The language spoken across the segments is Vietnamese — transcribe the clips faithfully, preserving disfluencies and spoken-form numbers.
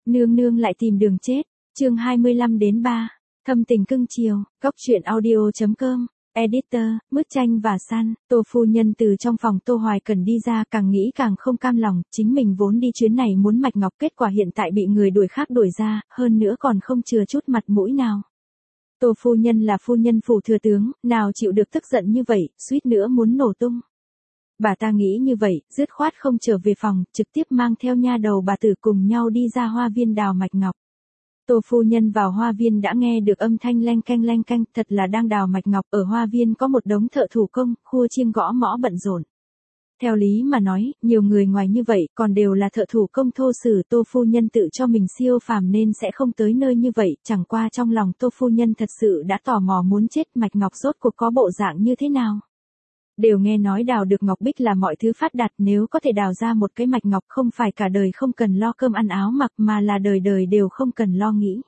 Nương nương lại tìm đường chết. Chương hai mươi lăm đến ba. Thâm tình cưng chiều. Góc truyện audio.com. Editor, Mứt Chanh và San. Tô phu nhân từ trong phòng Tô Hoài Cần đi ra, càng nghĩ càng không cam lòng, chính mình vốn đi chuyến này muốn mạch ngọc, kết quả hiện tại bị người đuổi khác đuổi ra, hơn nữa còn không chừa chút mặt mũi nào. Tô phu nhân là phu nhân phủ thừa tướng, nào chịu được tức giận như vậy, suýt nữa muốn nổ tung. Bà ta nghĩ như vậy, dứt khoát không trở về phòng, trực tiếp mang theo nha đầu bà tử cùng nhau đi ra hoa viên đào mạch ngọc. Tô phu nhân vào hoa viên đã nghe được âm thanh leng keng leng keng, thật là đang đào mạch ngọc. Ở hoa viên có một đống thợ thủ công, khua chiêng gõ mõ bận rộn. Theo lý mà nói, nhiều người ngoài như vậy còn đều là thợ thủ công thô sử. Tô phu nhân tự cho mình siêu phàm nên sẽ không tới nơi như vậy, chẳng qua trong lòng Tô phu nhân thật sự đã tò mò muốn chết, mạch ngọc rốt cuộc có bộ dạng như thế nào. Đều nghe nói đào được ngọc bích là mọi thứ phát đạt, nếu có thể đào ra một cái mạch ngọc không phải cả đời không cần lo cơm ăn áo mặc mà là đời đời đều không cần lo nghĩ.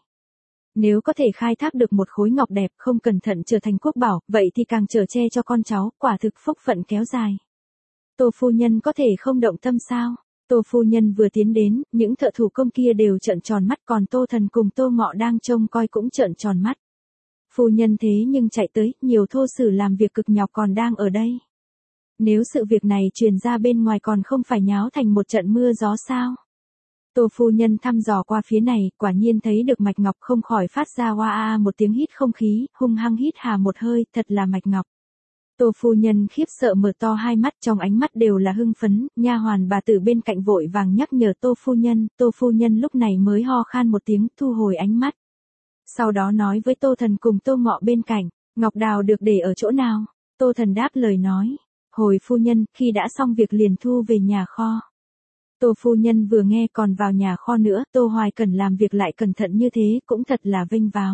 Nếu có thể khai thác được một khối ngọc đẹp không cẩn thận trở thành quốc bảo, vậy thì càng chở che cho con cháu, quả thực phúc phận kéo dài. Tô phu nhân có thể không động tâm sao? Tô phu nhân vừa tiến đến, những thợ thủ công kia đều trợn tròn mắt, còn Tô Thần cùng Tô Ngọ đang trông coi cũng trợn tròn mắt. Phu nhân thế nhưng chạy tới, nhiều thô sử làm việc cực nhọc còn đang ở đây. Nếu sự việc này truyền ra bên ngoài còn không phải nháo thành một trận mưa gió sao? Tô phu nhân thăm dò qua phía này, quả nhiên thấy được mạch ngọc, không khỏi phát ra oa a một tiếng hít không khí, hung hăng hít hà một hơi, thật là mạch ngọc. Tô phu nhân khiếp sợ mở to hai mắt, trong ánh mắt đều là hưng phấn, nha hoàn bà tử bên cạnh vội vàng nhắc nhở Tô phu nhân, Tô phu nhân lúc này mới ho khan một tiếng, thu hồi ánh mắt. Sau đó nói với Tô Thần cùng Tô Ngọ bên cạnh, ngọc đào được để ở chỗ nào? Tô Thần đáp lời nói, hồi phu nhân, khi đã xong việc liền thu về nhà kho. Tô phu nhân vừa nghe còn vào nhà kho nữa, Tô Hoài Cần làm việc lại cẩn thận như thế, cũng thật là vênh váo.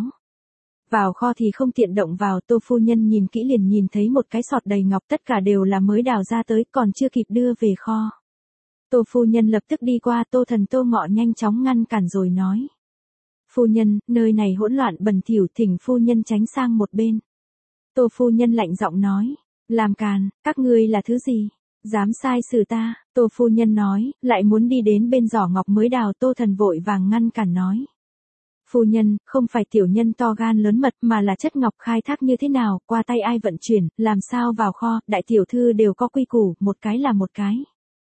Vào kho thì không tiện động vào, Tô phu nhân nhìn kỹ liền nhìn thấy một cái sọt đầy ngọc, tất cả đều là mới đào ra tới, còn chưa kịp đưa về kho. Tô phu nhân lập tức đi qua, Tô Thần Tô Ngọ nhanh chóng ngăn cản rồi nói. Phu nhân, nơi này hỗn loạn bẩn thỉu, thỉnh phu nhân tránh sang một bên. Tô phu nhân lạnh giọng nói, làm càn, các ngươi là thứ gì? Dám sai xử ta? Tô phu nhân nói, lại muốn đi đến bên giỏ ngọc mới đào. Tô Thần vội vàng ngăn cản nói. Phu nhân, không phải tiểu nhân to gan lớn mật mà là chất ngọc khai thác như thế nào, qua tay ai vận chuyển, làm sao vào kho, đại tiểu thư đều có quy củ, một cái là một cái.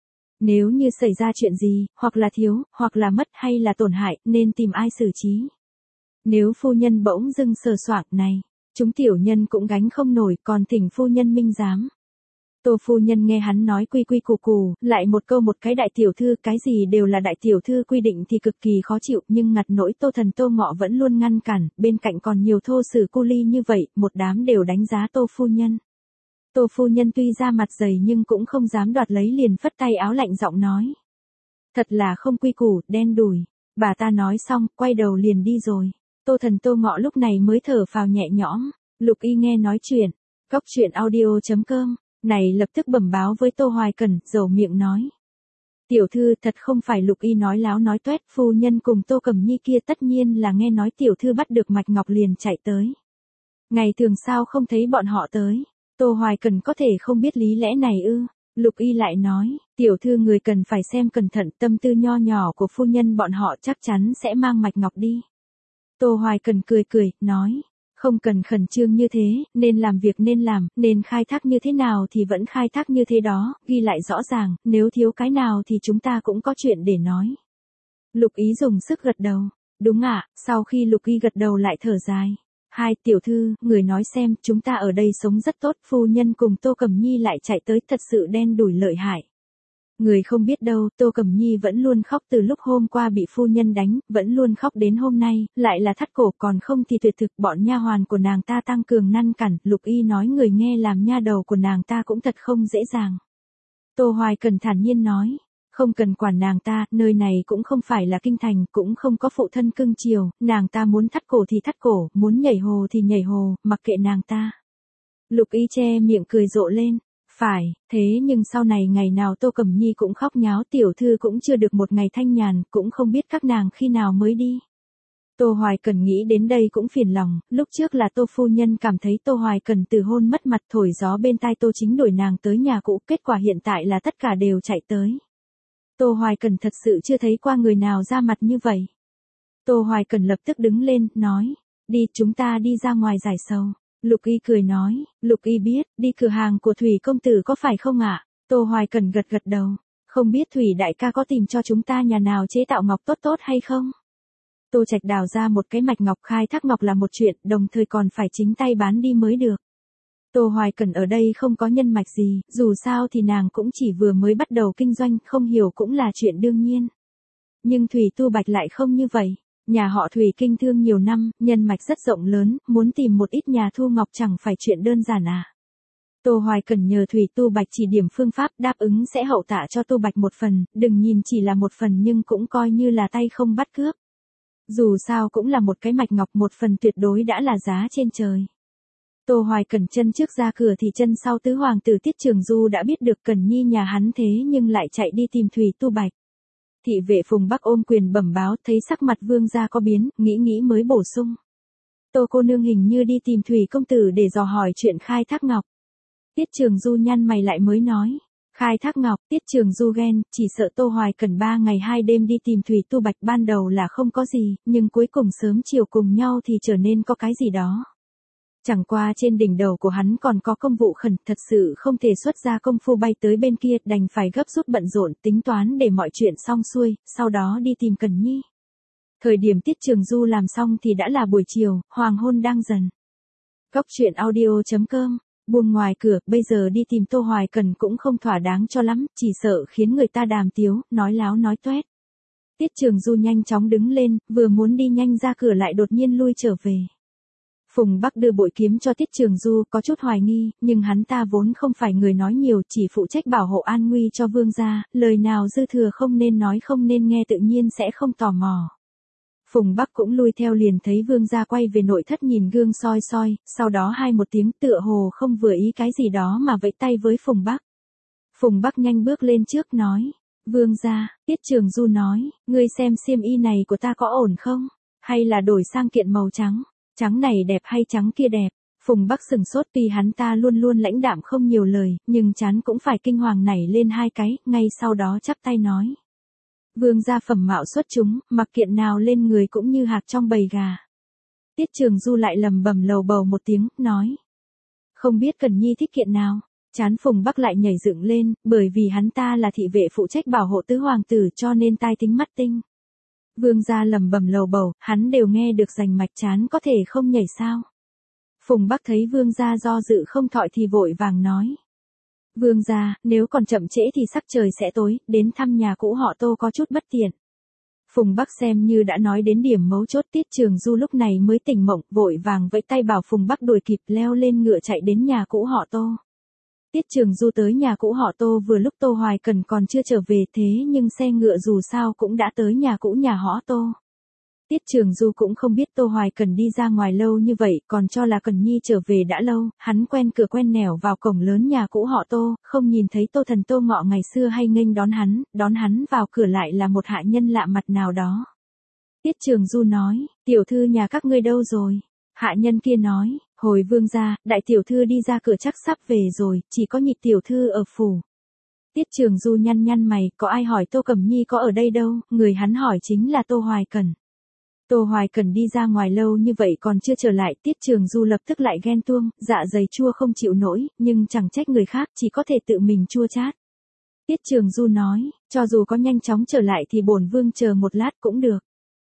Nếu như xảy ra chuyện gì, hoặc là thiếu, hoặc là mất hay là tổn hại, nên tìm ai xử trí. Nếu phu nhân bỗng dưng sờ soạng này, chúng tiểu nhân cũng gánh không nổi, còn thỉnh phu nhân minh giám. Tô phu nhân nghe hắn nói quy quy củ củ, lại một câu một cái đại tiểu thư, cái gì đều là đại tiểu thư quy định thì cực kỳ khó chịu, nhưng ngặt nỗi Tô Thần Tô Ngọ vẫn luôn ngăn cản, bên cạnh còn nhiều thô sử cu ly như vậy, một đám đều đánh giá Tô phu nhân. Tô phu nhân tuy ra mặt dày nhưng cũng không dám đoạt lấy, liền phất tay áo lạnh giọng nói. Thật là không quy củ, đen đủi. Bà ta nói xong, quay đầu liền đi rồi. Tô Thần Tô Ngọ lúc này mới thở phào nhẹ nhõm. Lục Y nghe nói chuyện. Góc truyện audio.com. Này lập tức bẩm báo với Tô Hoài Cần, dầu miệng nói. Tiểu thư, thật không phải Lục Y nói láo nói toét, phu nhân cùng Tô Cẩm Nhi kia tất nhiên là nghe nói tiểu thư bắt được mạch ngọc liền chạy tới. Ngày thường sao không thấy bọn họ tới? Tô Hoài Cần có thể không biết lý lẽ này ư? Lục Y lại nói, tiểu thư người cần phải xem cẩn thận, tâm tư nho nhỏ của phu nhân bọn họ chắc chắn sẽ mang mạch ngọc đi. Tô Hoài Cần cười cười, nói, không cần khẩn trương như thế, nên làm việc nên làm, nên khai thác như thế nào thì vẫn khai thác như thế đó, ghi lại rõ ràng, nếu thiếu cái nào thì chúng ta cũng có chuyện để nói. Lục Ý dùng sức gật đầu, đúng ạ. Sau khi Lục Y gật đầu lại thở dài. Hai, tiểu thư, người nói xem, chúng ta ở đây sống rất tốt, phu nhân cùng Tô Cẩm Nhi lại chạy tới, thật sự đen đủi lợi hại. Người không biết đâu, Tô Cẩm Nhi vẫn luôn khóc từ lúc hôm qua bị phu nhân đánh, vẫn luôn khóc đến hôm nay, lại là thắt cổ, còn không thì tuyệt thực, bọn nha hoàn của nàng ta tăng cường ngăn cản. Lục Y nói người nghe làm nha đầu của nàng ta cũng thật không dễ dàng. Tô Hoài Cần thản nhiên nói. Không cần quản nàng ta, nơi này cũng không phải là kinh thành, cũng không có phụ thân cưng chiều, nàng ta muốn thắt cổ thì thắt cổ, muốn nhảy hồ thì nhảy hồ, mặc kệ nàng ta. Lục Y che miệng cười rộ lên, phải, thế nhưng sau này ngày nào Tô Cẩm Nhi cũng khóc nháo, tiểu thư cũng chưa được một ngày thanh nhàn, cũng không biết các nàng khi nào mới đi. Tô Hoài Cần nghĩ đến đây cũng phiền lòng, lúc trước là Tô phu nhân cảm thấy Tô Hoài Cần từ hôn mất mặt thổi gió bên tai Tô Chính đuổi nàng tới nhà cũ, kết quả hiện tại là tất cả đều chạy tới. Tô Hoài Cần thật sự chưa thấy qua người nào ra mặt như vậy. Tô Hoài Cần lập tức đứng lên, nói, đi chúng ta đi ra ngoài giải sầu. Lục Y cười nói, Lục Y biết, đi cửa hàng của Thủy công tử có phải không ạ? Tô Hoài Cần gật gật đầu, không biết Thủy đại ca có tìm cho chúng ta nhà nào chế tạo ngọc tốt tốt hay không? Tô Trạch đào ra một cái mạch ngọc, khai thác ngọc là một chuyện, đồng thời còn phải chính tay bán đi mới được. Tô Hoài Cần ở đây không có nhân mạch gì, dù sao thì nàng cũng chỉ vừa mới bắt đầu kinh doanh, không hiểu cũng là chuyện đương nhiên. Nhưng Thủy Tu Bạch lại không như vậy. Nhà họ Thủy kinh thương nhiều năm, nhân mạch rất rộng lớn, muốn tìm một ít nhà thu ngọc chẳng phải chuyện đơn giản à. Tô Hoài Cần nhờ Thủy Tu Bạch chỉ điểm phương pháp, đáp ứng sẽ hậu tạ cho Tu Bạch một phần, đừng nhìn chỉ là một phần nhưng cũng coi như là tay không bắt cướp. Dù sao cũng là một cái mạch ngọc, một phần tuyệt đối đã là giá trên trời. Tô Hoài Cần chân trước ra cửa thì chân sau tứ hoàng tử Tiết Trường Du đã biết được Cần Nhi nhà hắn thế nhưng lại chạy đi tìm Thủy Tu Bạch. Thị vệ Phùng Bắc ôm quyền bẩm báo, thấy sắc mặt vương gia có biến, nghĩ nghĩ mới bổ sung. Tô cô nương hình như đi tìm Thủy công tử để dò hỏi chuyện khai thác ngọc. Tiết Trường Du nhăn mày lại mới nói. Khai thác ngọc, Tiết Trường Du ghen, chỉ sợ Tô Hoài Cần ba ngày hai đêm đi tìm Thủy Tu Bạch, ban đầu là không có gì, nhưng cuối cùng sớm chiều cùng nhau thì trở nên có cái gì đó. Chẳng qua trên đỉnh đầu của hắn còn có công vụ khẩn, thật sự không thể xuất ra công phu bay tới bên kia, đành phải gấp rút bận rộn, tính toán để mọi chuyện xong xuôi, sau đó đi tìm Cần Nhi. Thời điểm Tiết Trường Du làm xong thì đã là buổi chiều, hoàng hôn đang dần. Góc truyện audio chấm com, buông ngoài cửa, bây giờ đi tìm Tô Hoài Cần cũng không thỏa đáng cho lắm, chỉ sợ khiến người ta đàm tiếu, nói láo nói toét. Tiết Trường Du nhanh chóng đứng lên, vừa muốn đi nhanh ra cửa lại đột nhiên lui trở về. Phùng Bắc đưa bội kiếm cho Tiết Trường Du, có chút hoài nghi, nhưng hắn ta vốn không phải người nói nhiều, chỉ phụ trách bảo hộ an nguy cho vương gia, lời nào dư thừa không nên nói không nên nghe tự nhiên sẽ không tò mò. Phùng Bắc cũng lui theo, liền thấy vương gia quay về nội thất nhìn gương soi soi, sau đó hai một tiếng tựa hồ không vừa ý cái gì đó mà vẫy tay với Phùng Bắc. Phùng Bắc nhanh bước lên trước nói, vương gia, Tiết Trường Du nói, ngươi xem xiêm y này của ta có ổn không, hay là đổi sang kiện màu trắng. Trắng này đẹp hay trắng kia đẹp? Phùng Bắc sừng sốt, vì hắn ta luôn luôn lãnh đạm không nhiều lời, nhưng chán cũng phải kinh hoàng nảy lên hai cái, ngay sau đó chắp tay nói. Vương gia phẩm mạo xuất chúng, mặc kiện nào lên người cũng như hạc trong bầy gà. Tiết Trường Du lại lầm bầm lầu bầu một tiếng, nói. Không biết Cần Nhi thích kiện nào? Chán Phùng Bắc lại nhảy dựng lên, bởi vì hắn ta là thị vệ phụ trách bảo hộ tứ hoàng tử cho nên tai tính mắt tinh. Vương gia lầm bầm lầu bầu, hắn đều nghe được rành mạch, chán có thể không nhảy sao. Phùng Bắc thấy vương gia do dự không thọi thì vội vàng nói. Vương gia, nếu còn chậm trễ thì sắc trời sẽ tối, đến thăm nhà cũ họ Tô có chút bất tiện. Phùng Bắc xem như đã nói đến điểm mấu chốt. Tiết Trường Du lúc này mới tỉnh mộng, vội vàng vẫy tay bảo Phùng Bắc đuổi kịp, leo lên ngựa chạy đến nhà cũ họ Tô. Tiết Trường Du tới nhà cũ họ Tô vừa lúc Tô Hoài Cần còn chưa trở về, thế nhưng xe ngựa dù sao cũng đã tới nhà cũ nhà họ Tô. Tiết Trường Du cũng không biết Tô Hoài Cần đi ra ngoài lâu như vậy, còn cho là Cần Nhi trở về đã lâu, hắn quen cửa quen nẻo vào cổng lớn nhà cũ họ Tô, không nhìn thấy Tô Thần Tô Ngọ ngày xưa hay nghênh đón hắn, đón hắn vào cửa lại là một hạ nhân lạ mặt nào đó. Tiết Trường Du nói, tiểu thư nhà các ngươi đâu rồi? Hạ nhân kia nói, hồi vương gia, đại tiểu thư đi ra cửa chắc sắp về rồi, chỉ có Nhị tiểu thư ở phủ. Tiết Trường Du nhăn nhăn mày, có ai hỏi Tô Cẩm Nhi có ở đây đâu, người hắn hỏi chính là Tô Hoài Cần. Tô Hoài Cần đi ra ngoài lâu như vậy còn chưa trở lại, Tiết Trường Du lập tức lại ghen tuông, dạ dày chua không chịu nổi, nhưng chẳng trách người khác, chỉ có thể tự mình chua chát. Tiết Trường Du nói, cho dù có nhanh chóng trở lại thì bổn vương chờ một lát cũng được.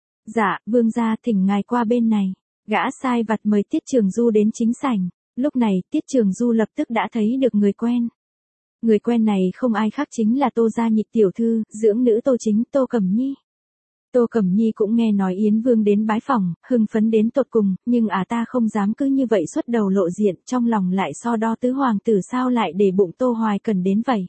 Dạ, vương gia thỉnh ngài qua bên này. Gã sai vặt mời Tiết Trường Du đến chính sảnh. Lúc này, Tiết Trường Du lập tức đã thấy được người quen. Người quen này không ai khác chính là Tô gia Nhị tiểu thư, dưỡng nữ Tô Chính, Tô Cẩm Nhi. Tô Cẩm Nhi cũng nghe nói Yến Vương đến bái phỏng, hưng phấn đến tột cùng, nhưng à ta không dám cứ như vậy xuất đầu lộ diện, trong lòng lại so đo tứ hoàng tử sao lại để bụng Tô Hoài Cần đến vậy.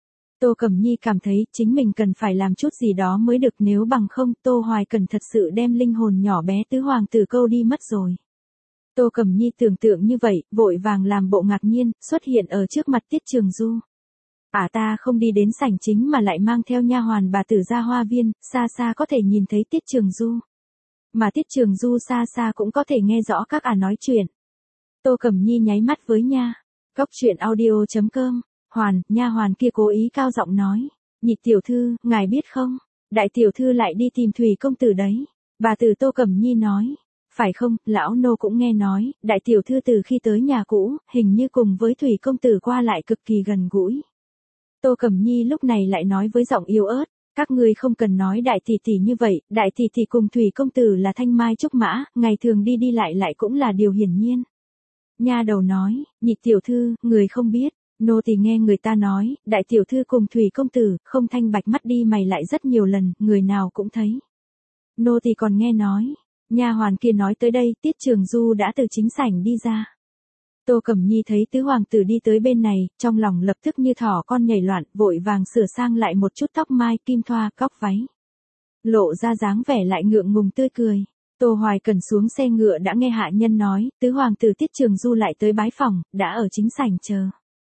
Tô Cẩm Nhi cảm thấy chính mình cần phải làm chút gì đó mới được, nếu bằng không Tô Hoài Cần thật sự đem linh hồn nhỏ bé tứ hoàng tử câu đi mất rồi. Tô Cẩm Nhi tưởng tượng như vậy, vội vàng làm bộ ngạc nhiên, xuất hiện ở trước mặt Tiết Trường Du. À ta không đi đến sảnh chính mà lại mang theo nha hoàn bà tử ra hoa viên, xa xa có thể nhìn thấy Tiết Trường Du. Mà Tiết Trường Du xa xa cũng có thể nghe rõ các ả nói chuyện. Tô Cẩm Nhi nháy mắt với nha. Góc truyện audio chấm com. Hoàn, nha hoàn kia cố ý cao giọng nói. Nhị tiểu thư, ngài biết không? Đại tiểu thư lại đi tìm Thủy công tử đấy. Bà tử Tô Cẩm Nhi nói, phải không, lão nô cũng nghe nói, đại tiểu thư từ khi tới nhà cũ, hình như cùng với Thủy công tử qua lại cực kỳ gần gũi. Tô Cẩm Nhi lúc này lại nói với giọng yếu ớt, các ngươi không cần nói đại tỷ tỷ như vậy, đại tỷ tỷ cùng Thủy công tử là thanh mai trúc mã, ngày thường đi đi lại lại cũng là điều hiển nhiên. Nha đầu nói, nhị tiểu thư, người không biết, nô tỳ nghe người ta nói, đại tiểu thư cùng Thủy công tử, không thanh bạch mắt đi mày lại rất nhiều lần, người nào cũng thấy. Nô tỳ còn nghe nói, nha hoàn kia nói tới đây, Tiết Trường Du đã từ chính sảnh đi ra. Tô Cẩm Nhi thấy tứ hoàng tử đi tới bên này, trong lòng lập tức như thỏ con nhảy loạn, vội vàng sửa sang lại một chút tóc mai, kim thoa, cóc váy. Lộ ra dáng vẻ lại ngượng ngùng tươi cười. Tô Hoài Cần xuống xe ngựa đã nghe hạ nhân nói, tứ hoàng tử Tiết Trường Du lại tới bái phòng, đã ở chính sảnh chờ.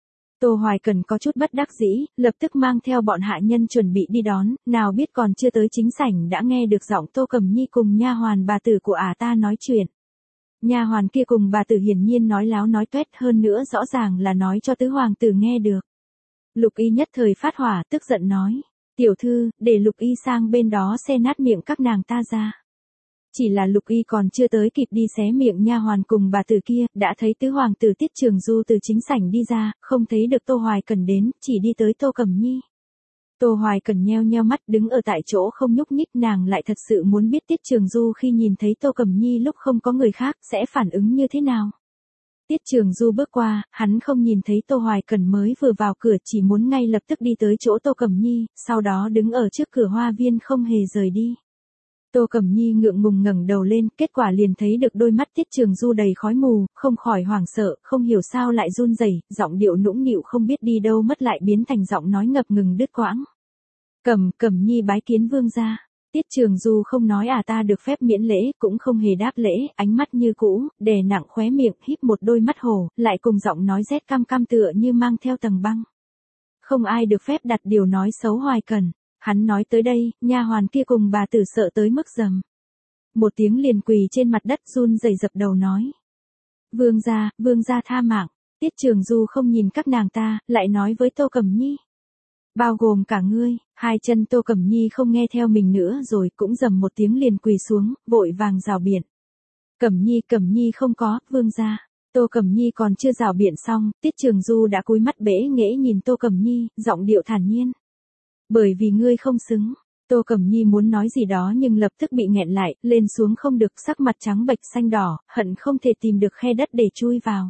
Tô Hoài Cần có chút bất đắc dĩ, lập tức mang theo bọn hạ nhân chuẩn bị đi đón, nào biết còn chưa tới chính sảnh đã nghe được giọng Tô Cẩm Nhi cùng nha hoàn bà tử của ả ta nói chuyện. Nha hoàn kia cùng bà tử hiển nhiên nói láo nói tuét, hơn nữa rõ ràng là nói cho tứ hoàng tử nghe được. Lục Y nhất thời phát hỏa, tức giận nói, tiểu thư, để Lục Y sang bên đó xe nát miệng các nàng ta ra. Chỉ là Lục Y còn chưa tới kịp đi xé miệng nha hoàn cùng bà tử kia, đã thấy tứ hoàng tử Tiết Trường Du từ chính sảnh đi ra, không thấy được Tô Hoài Cần đến, chỉ đi tới Tô Cẩm Nhi. Tô Hoài Cần nheo nheo mắt đứng ở tại chỗ không nhúc nhích, nàng lại thật sự muốn biết Tiết Trường Du khi nhìn thấy Tô Cẩm Nhi lúc không có người khác sẽ phản ứng như thế nào. Tiết Trường Du bước qua, hắn không nhìn thấy Tô Hoài Cần mới vừa vào cửa, chỉ muốn ngay lập tức đi tới chỗ Tô Cẩm Nhi, sau đó đứng ở trước cửa hoa viên không hề rời đi. Tô Cẩm Nhi ngượng ngùng ngẩng đầu lên, kết quả liền thấy được đôi mắt Tiết Trường Du đầy khói mù, không khỏi hoảng sợ, không hiểu sao lại run rẩy, giọng điệu nũng nịu không biết đi đâu mất lại biến thành giọng nói ngập ngừng đứt quãng. Cẩm Cẩm Nhi bái kiến vương gia. Tiết Trường Du không nói à ta được phép miễn lễ, cũng không hề đáp lễ, ánh mắt như cũ, đè nặng khóe miệng, híp một đôi mắt hổ, lại cùng giọng nói rét cam cam tựa như mang theo tầng băng. Không ai được phép đặt điều nói xấu Hoài Cần. Hắn nói tới đây, nha hoàn kia cùng bà tử sợ tới mức rầm. Một tiếng liền quỳ trên mặt đất run rẩy dập đầu nói. Vương gia, vương gia tha mạng. Tiết Trường Du không nhìn các nàng ta, lại nói với Tô Cẩm Nhi. Bao gồm cả ngươi, hai chân Tô Cẩm Nhi không nghe theo mình nữa rồi cũng rầm một tiếng liền quỳ xuống, vội vàng rào biện. Cẩm Nhi Cẩm Nhi không có, vương gia. Tô Cẩm Nhi còn chưa rào biện xong, Tiết Trường Du đã cúi mắt bẽ nghễ nhìn Tô Cẩm Nhi, giọng điệu thản nhiên. Bởi vì ngươi không xứng. Tô Cẩm Nhi muốn nói gì đó nhưng lập tức bị nghẹn lại, lên xuống không được, sắc mặt trắng bệch xanh đỏ, hận không thể tìm được khe đất để chui vào.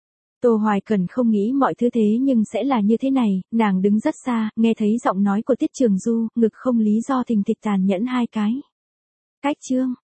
Tô Hoài Cần không nghĩ mọi thứ thế nhưng sẽ là như thế này, nàng đứng rất xa, nghe thấy giọng nói của Tiết Trường Du, ngực không lý do thình thịch tàn nhẫn hai cái. Cách chương